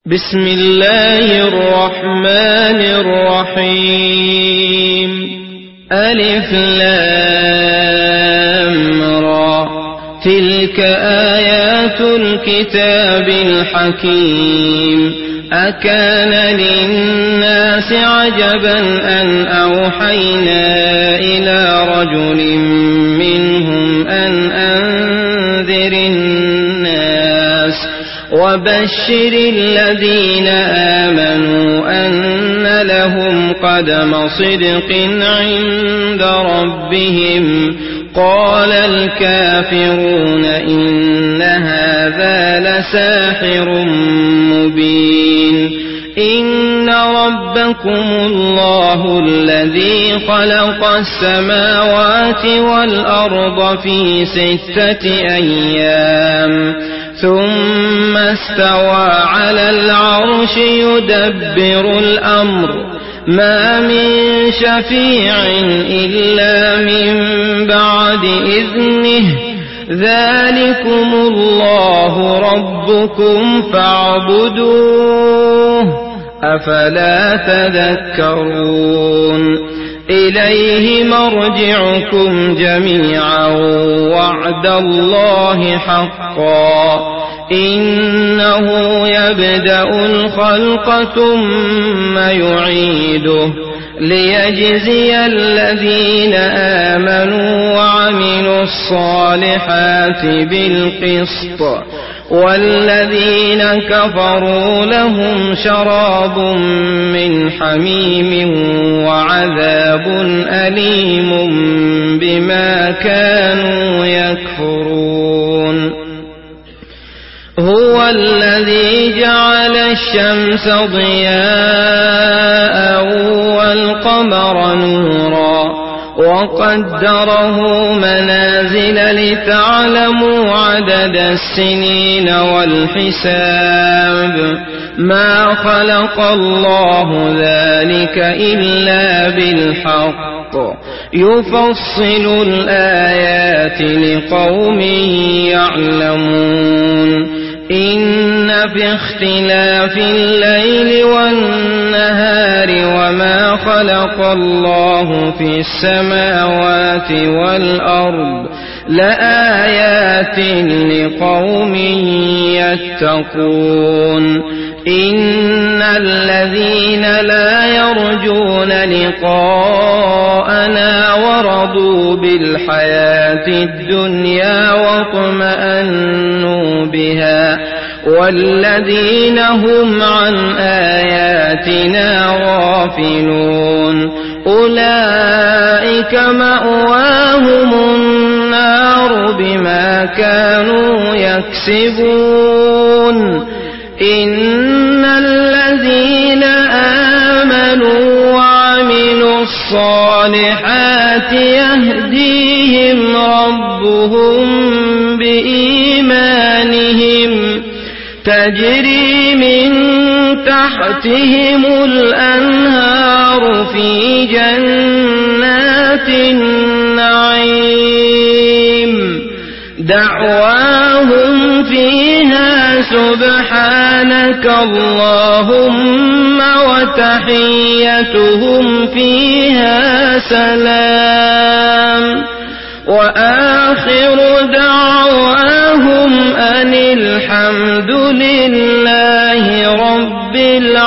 بسم الله الرحمن الرحيم ألف لام را تلك آيات الكتاب الحكيم أكان للناس عجبا أن أوحينا إلى رجل منهم أن أنذر الناس وبشر الذين آمنوا أن لهم قدم صدق عند ربهم قال الكافرون إن هذا لساحر مبين إن ربكم الله الذي خلق السماوات والأرض في 6 أيام ثم استوى على العرش يدبر الأمر ما من شفيع إلا من بعد إذنه ذلكم الله ربكم فاعبدوه أفلا تذكرون إليه مرجعكم جميعا وعد الله حقا إنه يبدأ الخلق ثم يعيده ليجزي الذين آمنوا وعملوا الصالحات بالقسط والذين كفروا لهم شراب من حميم وعذاب أليم بما كانوا يكفرون هو الذي جعل الشمس ضياء والقمر نورا وقدره منازل لتعلموا عدد السنين والحساب ما خلق الله ذلك إلا بالحق يفصل الآيات لقوم يعلمون إن في اختلاف الليل والنهار وما خلق الله في السماوات والأرض لآيات لقوم يتقون إن الذين لا يرجون لقاءنا ورضوا بالحياة الدنيا واطمأنوا بها والذين هم عن آياتنا غافلون أولئك مأواهم النار بما كانوا يكسبون إن الذين آمنوا وعملوا الصالحات يهديهم ربهم بإيمانهم تجري من تحتهم الأنهار في جنات النعيم دعواهم فيها سبحانك اللهم وتحيتهم فيها سلام وآخر دعواهم أن الحمد لله رب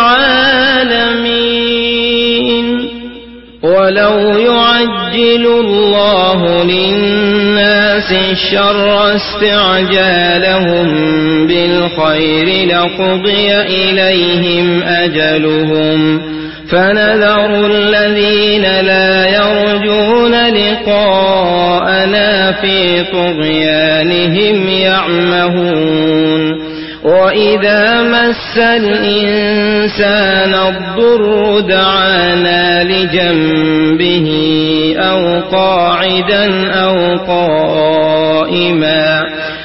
العالمين ولو يعجل الله للناس الشر استعجالهم بالخير لقضي إليهم أجلهم فنذر الذين لا يرجون لقاءنا في طغيانهم يعمهون وإذا مس الإنسان الضر دعانا لجنبه أو قاعدا أو قائما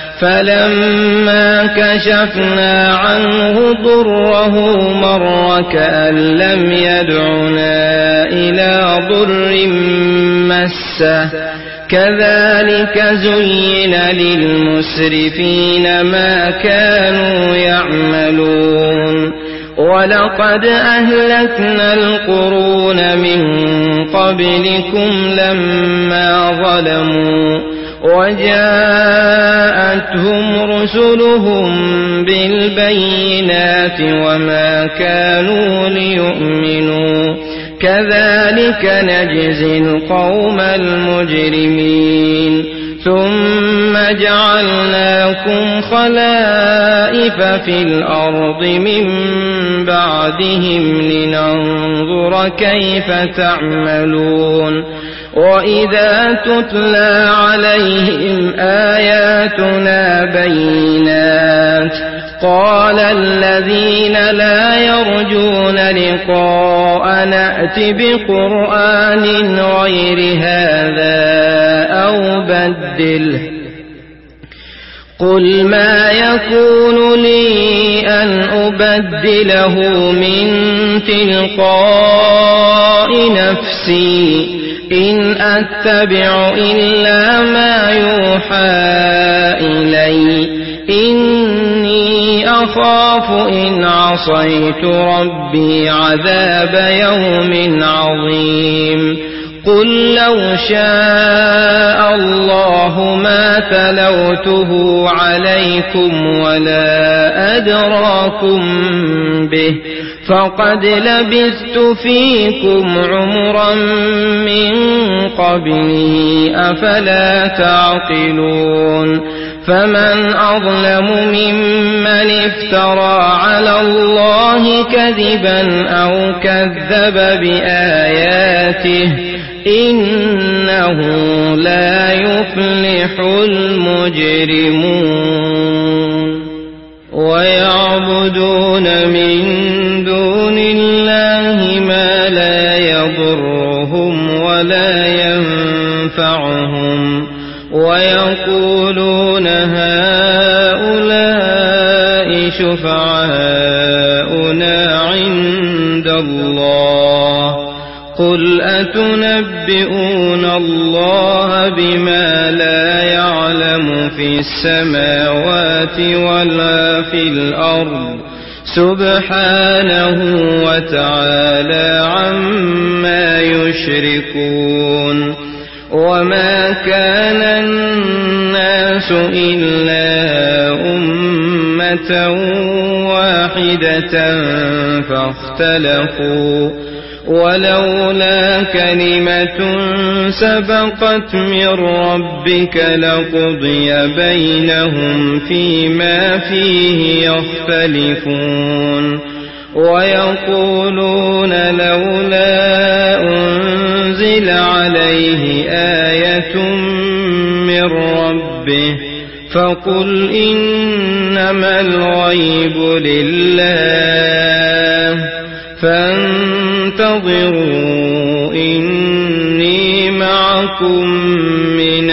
فلما كشفنا عنه ضره مر كأن لم يدعنا إلى ضر مسه كذلك زين للمسرفين ما كانوا يعملون ولقد أهلكنا القرون من قبلكم لما ظلموا وجاءتهم رسلهم بالبينات وما كانوا ليؤمنوا كذلك نجزي القوم المجرمين ثم جعلناكم خلائف في الأرض من بعدهم لننظر كيف تعملون وإذا تتلى عليهم آياتنا بينات قال الذين لا يرجون لقاء نأت بقرآن غير هذا أو بدله قل ما يكون لي أن أبدله من تلقاء نفسي إن أتبع إلا ما يوحى إلي إني أخاف إن عصيت ربي عذاب يوم عظيم قل لو شاء الله ما تلوته عليكم ولا أدراكم به فقد لبثت فيكم عمرا من قبله أفلا تعقلون فمن أظلم ممن افترى على الله كذبا أو كذب بآياته إنه لا يفلح المجرمون ويعبدون من دون الله ما لا يضرهم ولا ينفعهم ويقولون هؤلاء شفعاؤنا عند الله قل أتنبئون الله بما لا يعلم في السماوات ولا في الأرض سبحانه وتعالى عما يشركون وما كان الناس إلا أمة واحدة فاختلفوا ولولا كلمة سبقت من ربك لقضي بينهم فيما فيه يختلفون ويقولون لولا أنزل عليه آية من ربه فقل إنما الغيب لله فانتظروا إني معكم من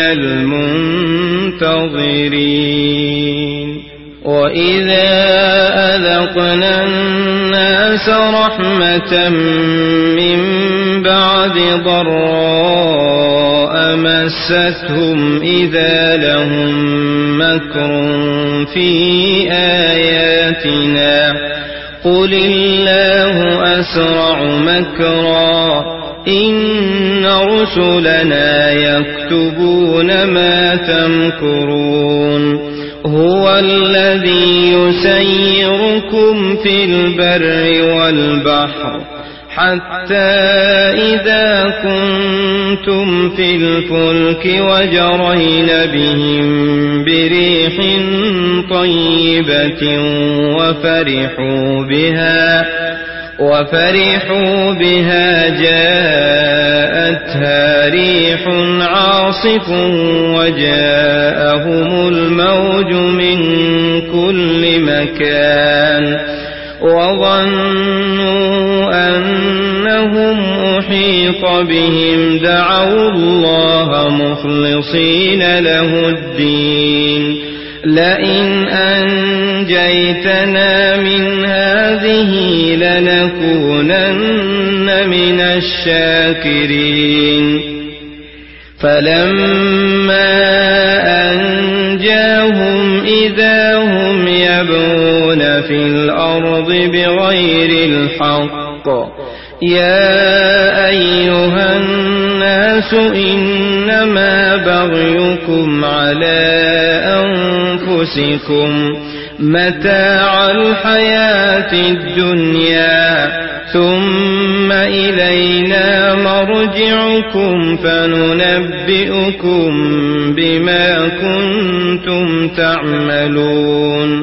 المنتظرين وإذا أذقنا الناس رحمة من بعد ضراء مستهم إذا لهم مكر في آياتنا قل الله أسرع مكرا إن رسلنا يكتبون ما تمكرون هو الذي يسيركم في البر والبحر حتى إذا كنتم في الفلك وجرين بهم بريح طيبة وفرحوا بها جاءتها ريح عاصف وجاءهم الموج من كل مكان وظنوا أنهم أحيط بهم دعوا الله مخلصين له الدين لئن أنجيتنا من هذه لنكونن من الشاكرين فلما أنجاهم إذا هم يبغون في الأرض بغير الحق يا أيها الناس إنما بغيكم على أنفسكم متاع الحياة الدنيا ثم إلينا مرجعكم فننبئكم بما كنتم تعملون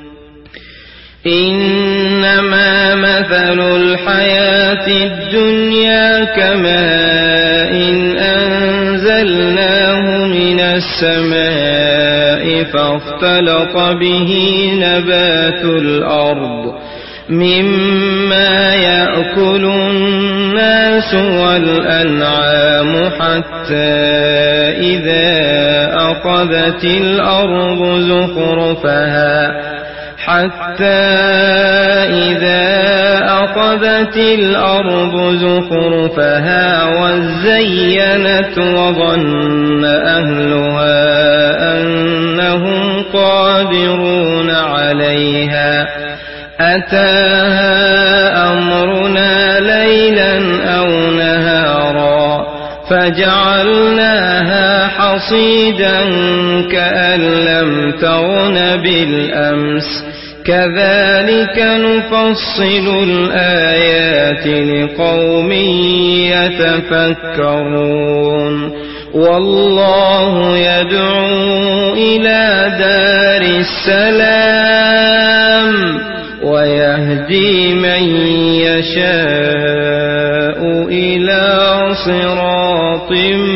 إنما مثل الحياة الدنيا كماء أنزلناه من السماء فاختلط به نبات الأرض مما يأكل الناس والأنعام حتى إذا أخذت الأرض زخرفها وزينت وظن أهلها أنهم قادرون عليها أتاها أمرنا ليلا أو نهارا فجعلناها حصيدا كأن لم تغن بالأمس كذلك نفصل الآيات لقوم يتفكرون والله يدعو إلى دار السلام ويهدي من يشاء إلى صراط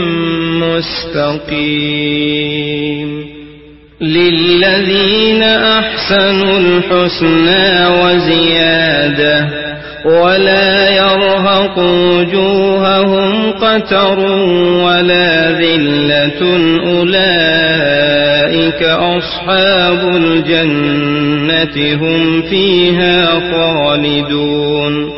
مستقيم للذين أحسنوا الحسنى وزيادة ولا يرهق وجوههم قتر ولا ذلة أولئك أصحاب الجنة هم فيها خالدون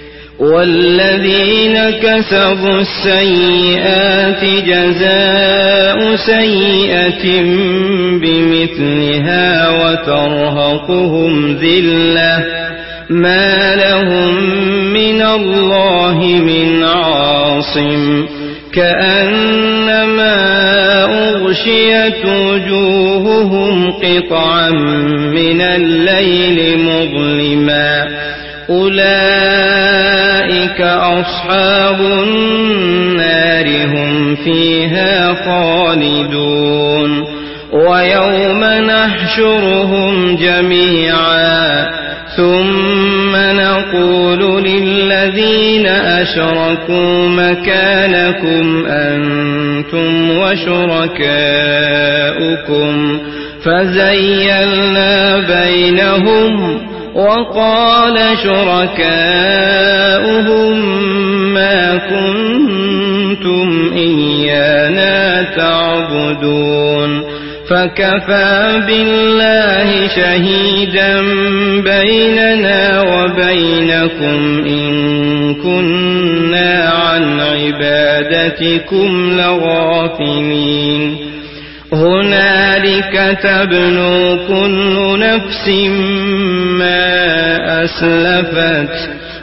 والذين كسبوا السيئات جزاء سيئة بمثلها وترهقهم ذلة ما لهم من الله من عاصم كأنما أغشيت وجوههم قطعا من الليل مظلما أولئك أصحاب النار هم فيها خالدون ويوم نحشرهم جميعا ثم نقول للذين أشركوا مكانكم أنتم وشركاؤكم فزيلنا بينهم وقال شركاؤهم ما كنتم إيانا تعبدون فكفى بالله شهيدا بيننا وبينكم إن كنا عن عبادتكم لغافلين هنالك تبلو كل نفس ما أسلفت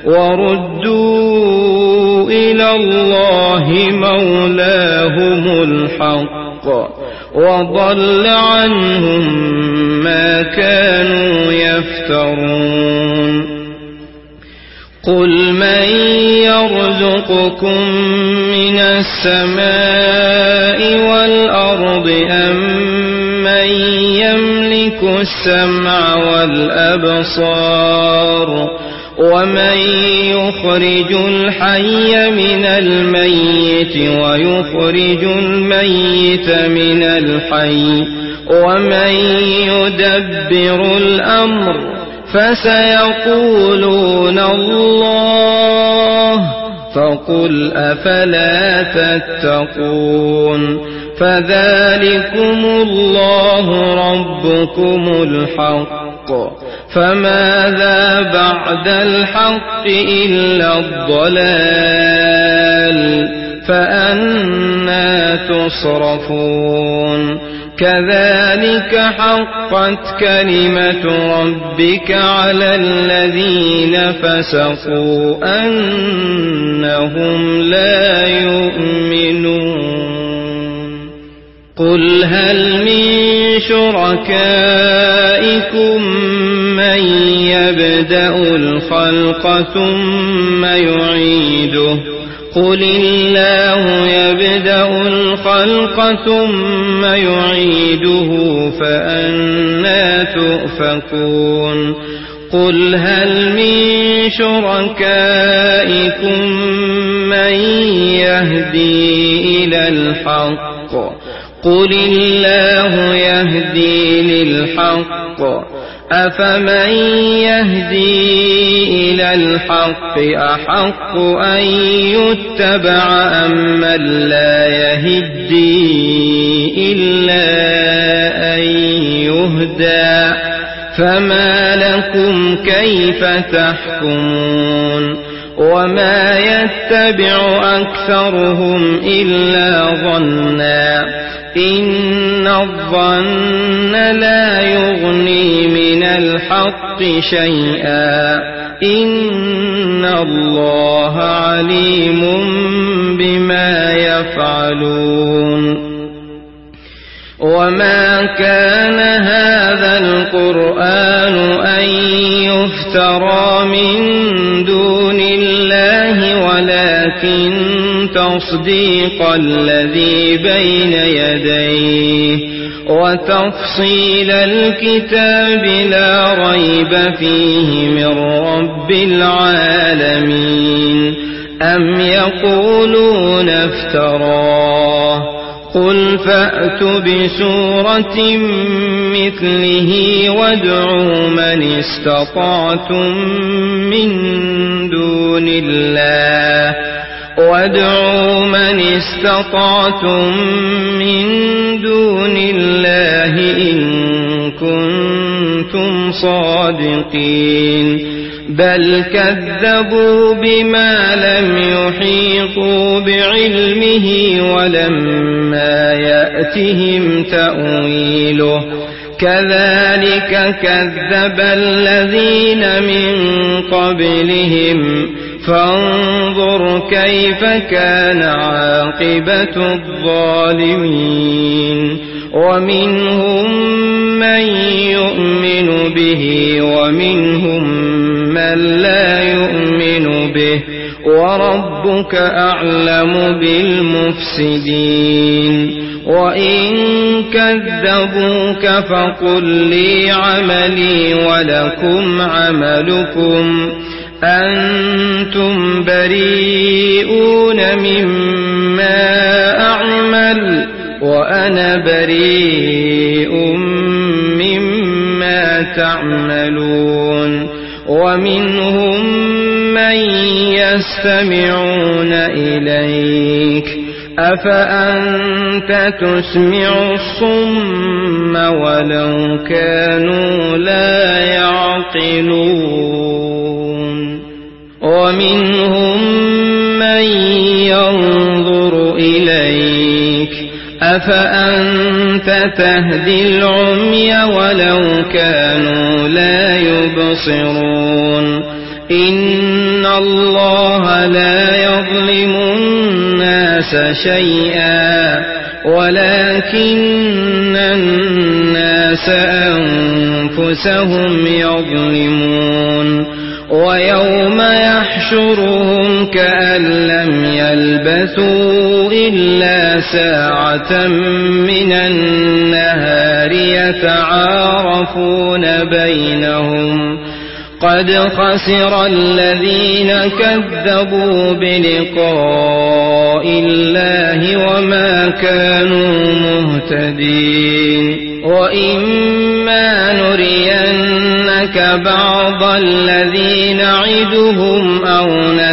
وردوا إلى الله مولاهم الحق وضل عنهم ما كانوا يفترون قل من يرزقكم من السماء والأرض أم من يملك السمع والأبصار ومن يخرج الحي من الميت ويخرج الميت من الحي ومن يدبر الأمر فسيقولون الله فقل أفلا تتقون فذلكم الله ربكم الحق فماذا بعد الحق إلا الضلال فأنى تصرفون كذلك حقت كلمة ربك على الذين فسقوا أنهم لا يؤمنون قل هل من شركائكم من يبدأ الخلق ثم يعيده قل الله يبدأ الخلق ثم يعيده فأنى تؤفكون قل هل من شركائكم من يهدي إلى الحق قل الله يهدي للحق أفمن يهدي إلى الحق أحق أن يتبع أم من لا يهدي إلا أن يهدى فما لكم كيف تحكمون وما يتبع أكثرهم إلا ظنا إن الظن لا يغني من الحق شيئا إن الله عليم بما يفعلون وما كان هذا القرآن أن يفترى من دون الله ولكن تصديق الذي بين يديه وتفصيل الكتاب لا ريب فيه من رب العالمين أم يقولون افتراه قل فأتوا بسورة مثله وادعوا من استطعتم من دون الله إن كنتم صادقين بل كذبوا بما لم يحيطوا بعلمه ولما يأتهم تأويله كذلك كذب الذين من قبلهم فانظر كيف كان عاقبة الظالمين ومنهم من يؤمن به ومنهم من لا يؤمن به وربك أعلم بالمفسدين وإن كذبوك فقل لي عملي ولكم عملكم أنتم بريئون مما أعمل وأنا بريء مما تعملون ومنهم من يستمعون إليك أفأنت تسمع الصم ولو كانوا لا يعقلون ومنهم من ينظر إليك أفأنت تهدي العمي ولو كانوا لا يبصرون إن الله لا يظلم الناس شيئا ولكن الناس أنفسهم يظلمون ويوم يحشرهم كأن لم يلبثوا إلا ساعة من النهار يتعارفون بينهم قد خسر الذين كذبوا بلقاء الله وما كانوا مهتدين وإما نرينك بعض الذي نعدهم أو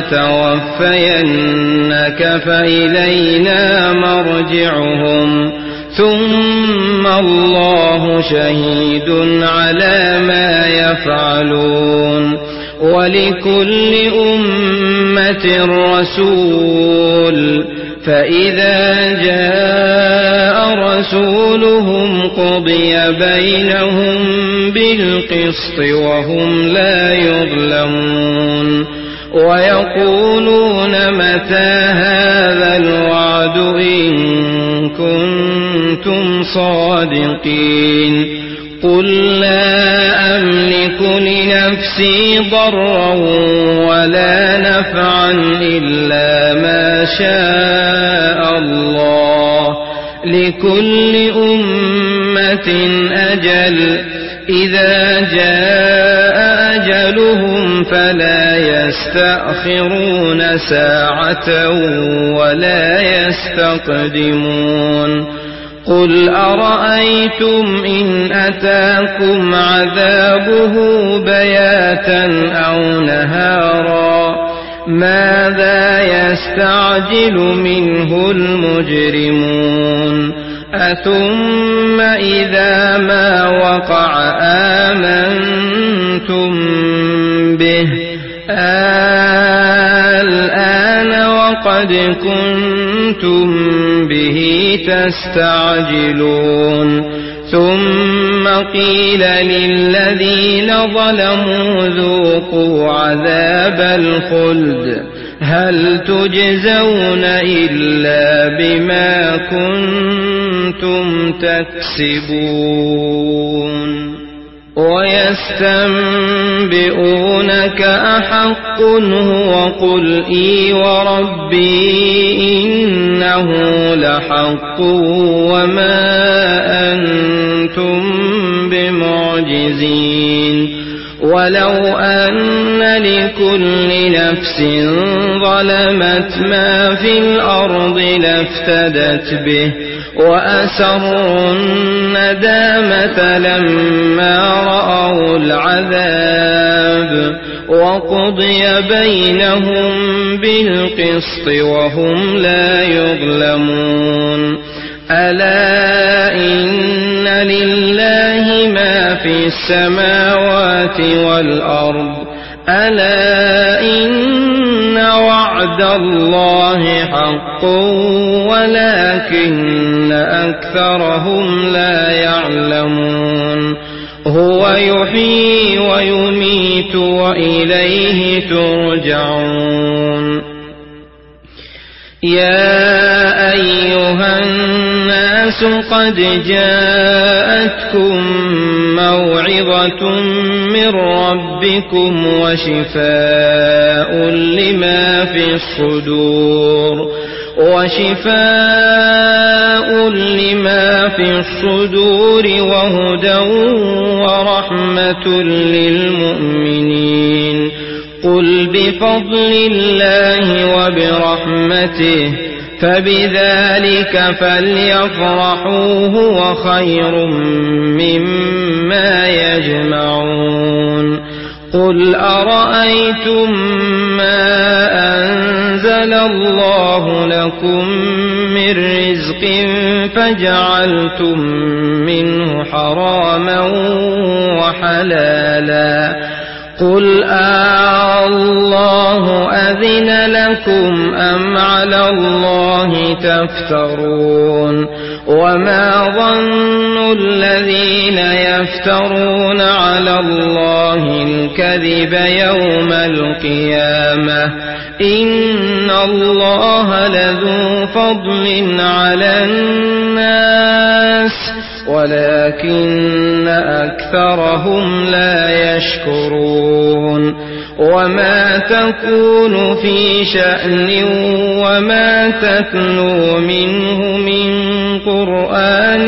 نتوفينك فإلينا مرجعهم ثم الله شهيد على ما يفعلون ولكل أمة رسول فإذا جاء رسولهم قضي بينهم بالقسط وهم لا يظلمون ويقولون متى هذا الوعد إن كنتم صادقين قل لا أملك لنفسي ضرا ولا نفعا إلا ما شاء الله لكل أمة أجل إذا جاء أجلهم فلا يستأخرون ساعة ولا يستقدمون قل أرأيتم إن أتاكم عذابه بياتا أو نهارا ماذا يستعجل منه المجرمون أثم إذا ما وقع آمنتم به الآن وقد كنتم به تستعجلون ثم قيل للذين ظلموا ذوقوا عذاب الخلد هل تجزون إلا بما كنتم تكسبون ويستنبئونك أحق هو قل إي وربي إنه لحق وما أنتم بمعجزين ولو أن لكل نفس ظلمت ما في الأرض لافتدت به وأسروا الندامة لما رأوا العذاب وقضي بينهم بالقسط وهم لا يظلمون ألا إن لله ما في السماوات والأرض ألا إن وعد الله حق ولكن أكثرهم لا يعلمون هو يحيي ويميت وإليه ترجعون يا أيها الناس قد جاءتكم موعظة من ربكم وشفاء لما في الصدور وهدى ورحمة للمؤمنين قل بفضل الله وبرحمته فبذلك فليفرحوا هو خير مما يجمعون قل أرأيتم ما أنزل الله لكم من رزق فجعلتم منه حراما وحلالا قل الله أذن لكم أم على الله تفترون وما ظن الذين يفترون على الله الكذب يوم القيامة إن الله لذو فضل على الناس ولكن أكثرهم لا يشكرون وما تكون في شأن وما تتلو منه من قرآن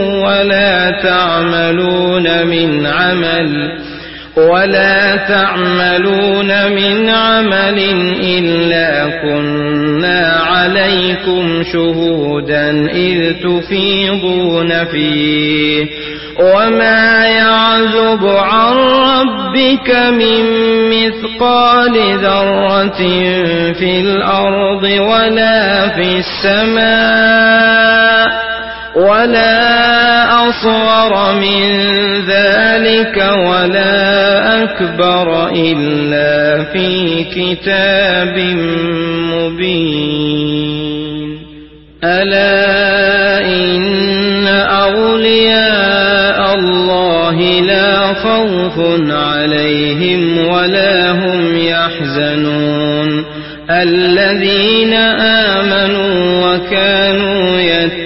ولا تعملون من عمل إلا كنا عليكم شهودا إذ تفيضون فيه وما يعزب عن ربك من مثقال ذرة في الأرض ولا في السماء ولا أصغر من ذلك ولا أكبر إلا في كتاب مبين ألا إن أولياء الله لا خوف عليهم ولا هم يحزنون الذين آمنوا وكانوا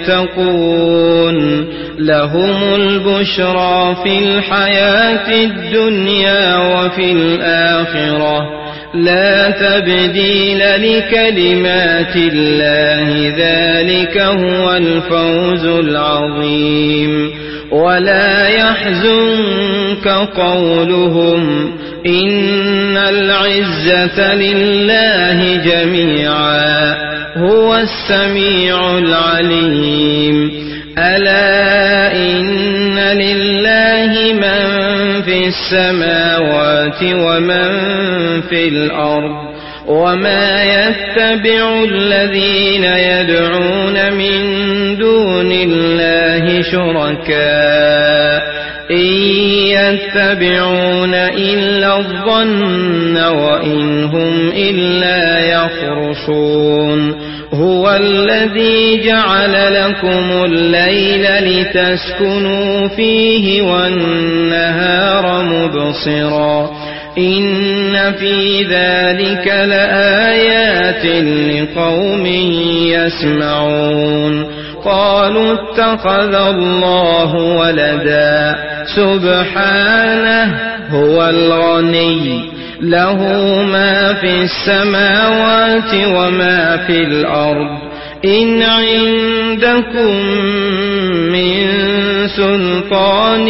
يتقون لهم البشرى في الحياة الدنيا وفي الآخرة لا تبديل لكلمات الله ذلك هو الفوز العظيم ولا يحزنك قولهم إن العزة لله جميعا هو السميع العليم ألا إن لله من في السماوات ومن في الأرض وما يتبع الذين يدعون من دون الله شركاء إن يتبعون إلا الظن وإن هم إلا يخرصون هو الذي جعل لكم الليل لتسكنوا فيه والنهار مبصرا إن في ذلك لآيات لقوم يسمعون قالوا اتخذ الله ولدا سبحانه هو الغني له ما في السماوات وما في الأرض إن عندكم من سلطان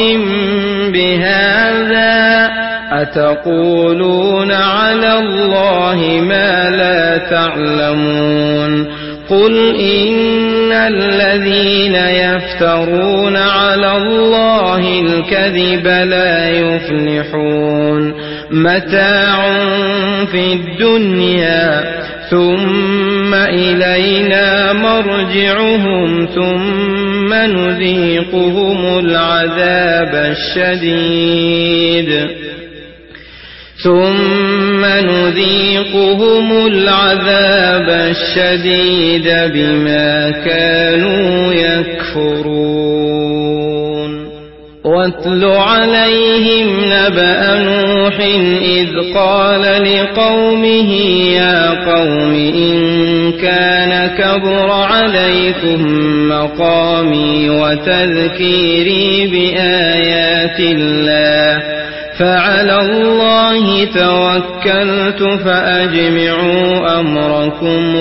بهذا أتقولون على الله ما لا تعلمون قل إن الذين يفترون على الله الكذب لا يفلحون متاع في الدنيا ثم إلينا مرجعهم ثم نذيقهم العذاب الشديد بما كانوا يكفرون واتل عليهم نبأ نوح إذ قال لقومه يا قوم إن كان كبر عليكم مقامي وتذكيري بآيات الله فعلى الله توكلت فأجمعوا أمركم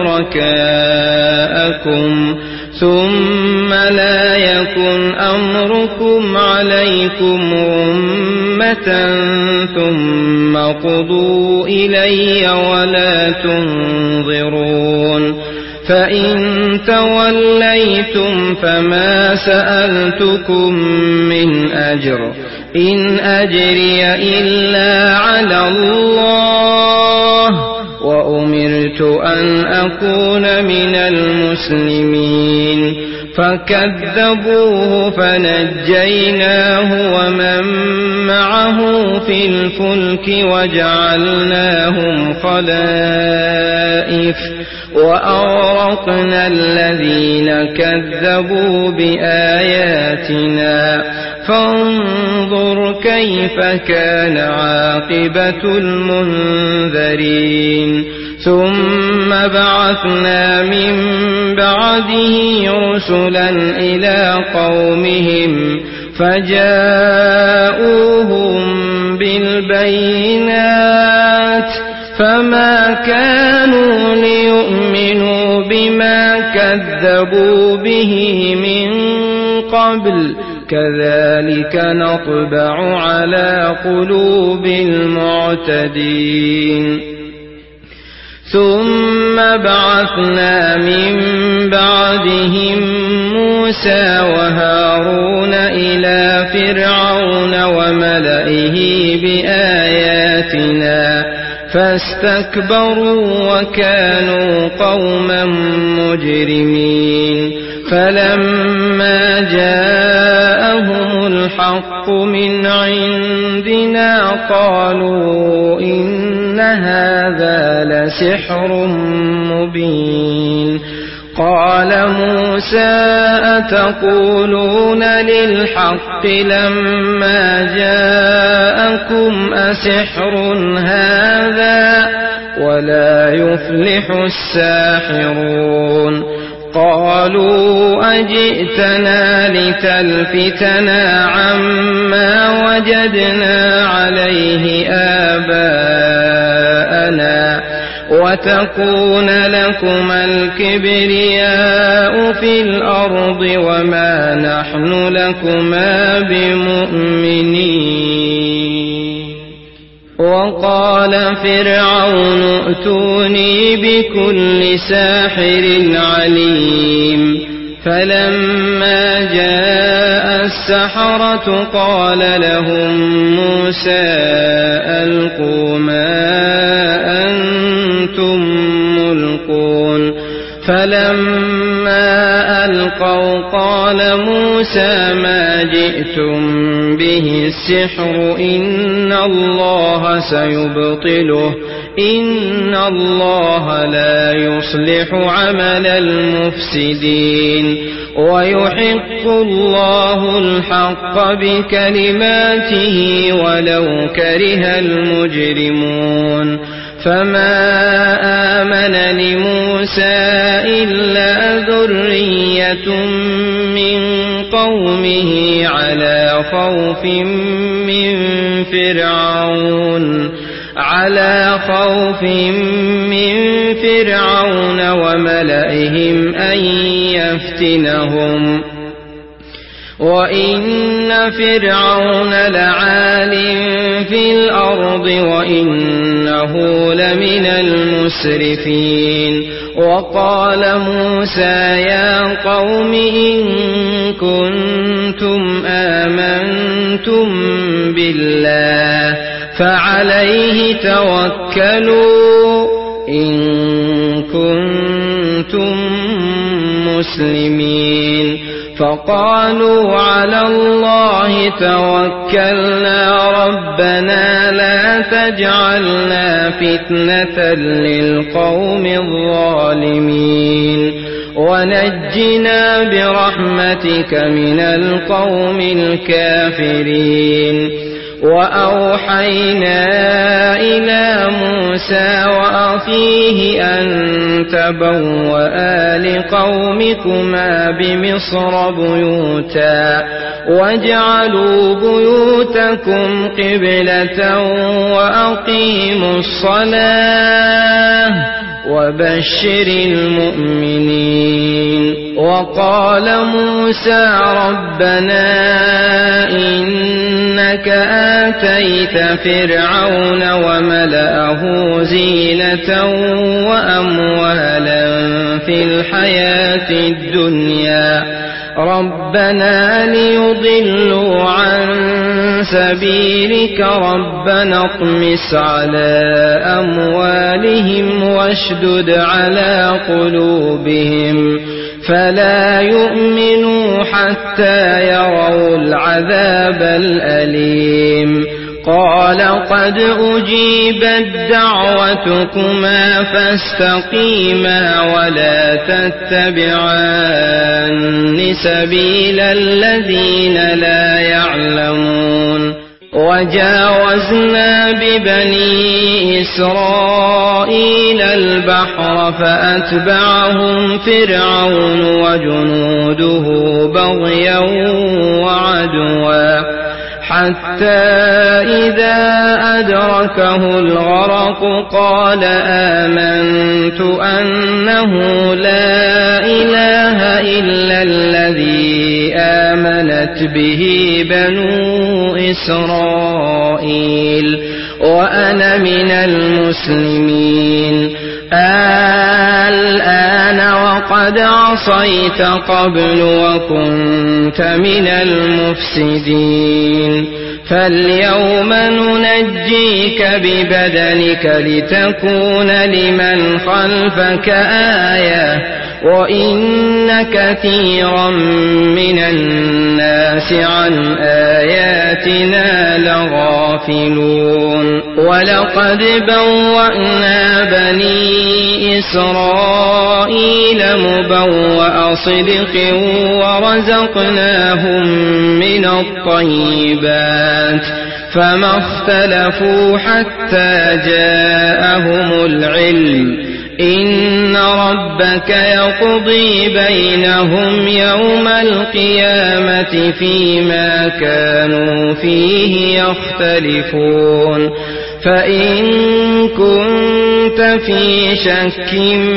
وشركاءكم ثم لا يكن أمركم عليكم غمة ثم قضوا إلي ولا تنظرون فإن توليتم فما سألتكم من أجر إن أجري إلا على الله وأمرت أن أكون من المسلمين فكذبوه فنجيناه ومن معه في الفلك وجعلناهم خلائف وأغرقنا الذين كذبوا بآياتنا فانظر كيف كان عاقبة المنذرين ثم بعثنا من بعده رسلا إلى قومهم فجاءوهم بالبينات فما كانوا ليؤمنوا بما كذبوا به من قبل كذلك نطبع على قلوب المعتدين ثم بعثنا من بعدهم موسى وهارون إلى فرعون وملئه بآياتنا فاستكبروا وكانوا قوما مجرمين فلما جاءهم الحق من عندنا قالوا إن هذا لسحر مبين قال موسى أتقولون للحق لما جاءكم أسحر هذا ولا يفلح الساحرون قالوا أجئتنا لتلفتنا عما وجدنا عليه آباءنا وتكون لكما الكبرياء في الأرض وما نحن لكما بمؤمنين. وقال فرعون ائتوني بكل ساحر عليم. فلما جاء السحرة قال لهم موسى ألقوا ما أنتم ملقون. فلما ألقوا قال موسى ما جئتم به السحر إن الله سيبطله إن الله لا يصلح عمل المفسدين ويحق الله الحق بكلماته ولو كره المجرمون. فما آمن لموسى إلا ذرية من قومه على خوف من فرعون وملئهم أن يفتنهم وإن فرعون لعال في الأرض وإنه لمن المسرفين. وقال موسى يا قوم إن كنتم آمنتم بالله فعليه توكلوا إن كنتم مسلمين. فقالوا على الله توكلنا ربنا لا تجعلنا فتنة للقوم الظالمين ونجنا برحمتك من القوم الكافرين. وأوحينا إلى موسى وأخيه أن تبوأ لقومكما بمصر بيوتا واجعلوا بيوتكم قبلة وأقيموا الصلاة وبشر المؤمنين. وقال موسى ربنا إنك آتيت فرعون وملأه زينة وأموالا في الحياة الدنيا ربنا ليضلوا عن سبيلك ربنا اطمس على أموالهم واشدد على قلوبهم فلا يؤمنوا حتى يروا العذاب الأليم. قال قد أجيبت دعوتكما فاستقيما ولا تتبعان سبيل الذين لا يعلمون. وجاوزنا ببني إسرائيل البحر فأتبعهم فرعون وجنوده بغيا وعدوا حتى إذا أدركه الغرق قال آمنت أنه لا إله إلا الذي آمنت به بنو إسرائيل وأنا من المسلمين. الآن وقد عصيت قبل وكنت من المفسدين فاليوم ننجيك ببدنك لتكون لمن خلفك آية وإن كثيرا من الناس عن آياتنا لغافلون ولقد بوأنا بني إسرائيل مبوأ صدق ورزقناهم من الطيبات فما اختلفوا حتى جاءهم العلم إن ربك يقضي بينهم يوم القيامة فيما كانوا فيه يختلفون فإن كنت في شك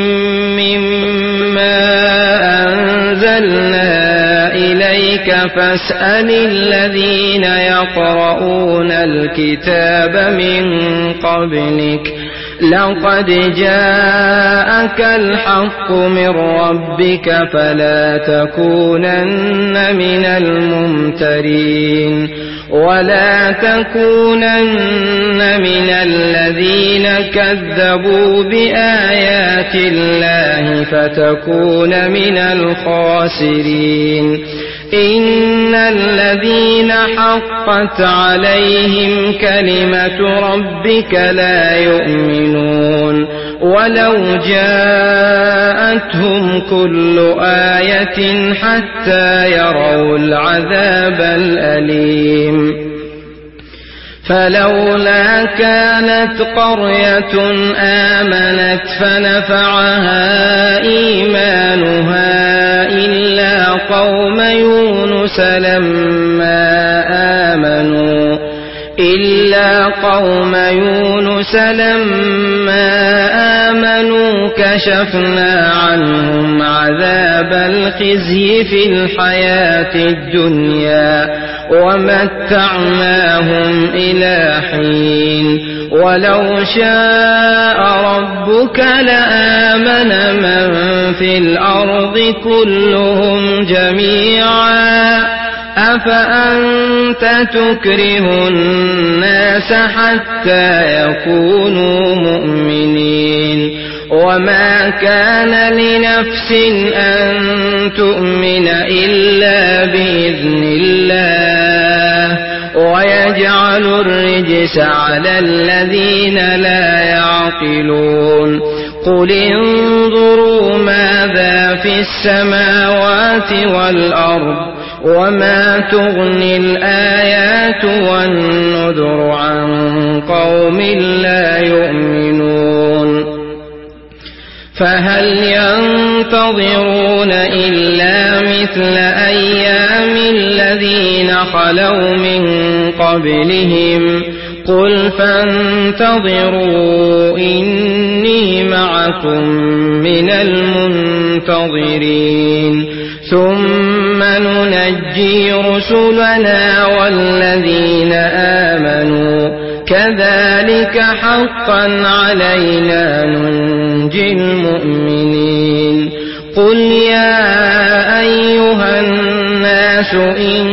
مما أنزلنا إليك فاسأل الذين يقرؤون الكتاب من قبلك لقد جاءك الحق من ربك فلا تكونن من الممترين ولا تكونن من الذين كذبوا بآيات الله فتكون من الخاسرين إن الذين حقت عليهم كلمة ربك لا يؤمنون ولو جاءتهم كل آية حتى يروا العذاب الأليم فلولا كانت قرية آمنت فنفعها إيمانها إلا قوم يونس لما آمنوا كشفنا عنهم عذاب الخزي في الحياة الدنيا ومتعناهم إلى حين ولو شاء ربك لآمن من في الأرض كلهم جميعا أفأنت تكره الناس حتى يكونوا مؤمنين وما كان لنفس أن تؤمن إلا بإذن الله ويجعل الرجس على الذين لا يعقلون قل انظروا ماذا في السماوات والأرض وما تغني الآيات والنذر عن قوم لا يؤمنون فهل ينتظرون إلا مثل أيام الذين خلوا من قبلهم قل فانتظروا إني معكم من المنتظرين ثم ننجي رسلنا والذين آمنوا كذلك حقا علينا ننجي المؤمنين قل يا أيها الناس إن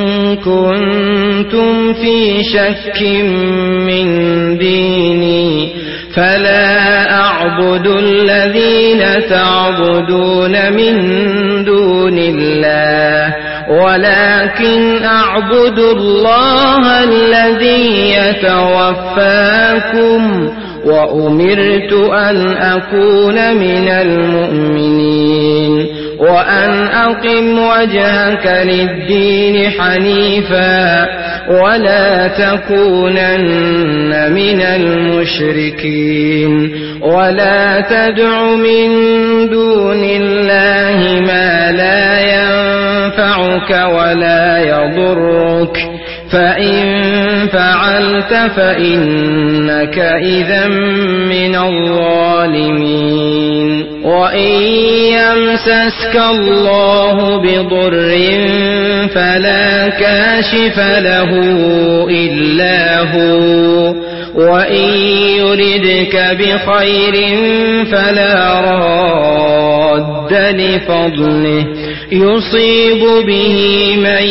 كنتم في شك من ديني فلا أعبد الذين تعبدون من دون الله ولكن أعبد الله الذي يتوفاكم وأمرت أن أكون من المؤمنين وأن أقم وجهك للدين حنيفا ولا تكونن من المشركين ولا تدع من دون الله ما لا ينفعك ولا يضرك فإن فعلت فإنك إذا من الظالمين وإن يمسسك الله بضر فلا كاشف له إلا هو وإن يردك بخير فلا راد لفضله يصيب به من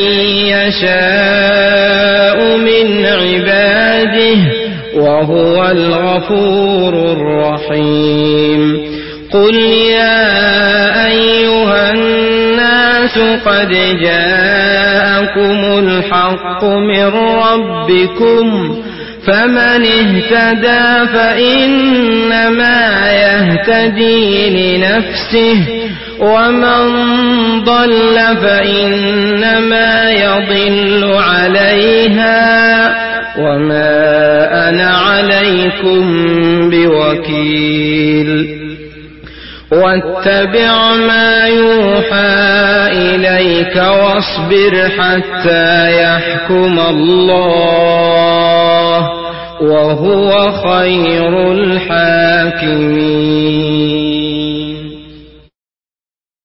يشاء من عباده وهو الغفور الرحيم قل يا الناس قد جاءكم الحق من ربكم فمن اهتدى فإنما يهتدي لنفسه ومن ضل فإنما يضل عليها وما أنا عليكم بوكيل واتبع ما يوحى إليك واصبر حتى يحكم الله وهو خير الحاكمين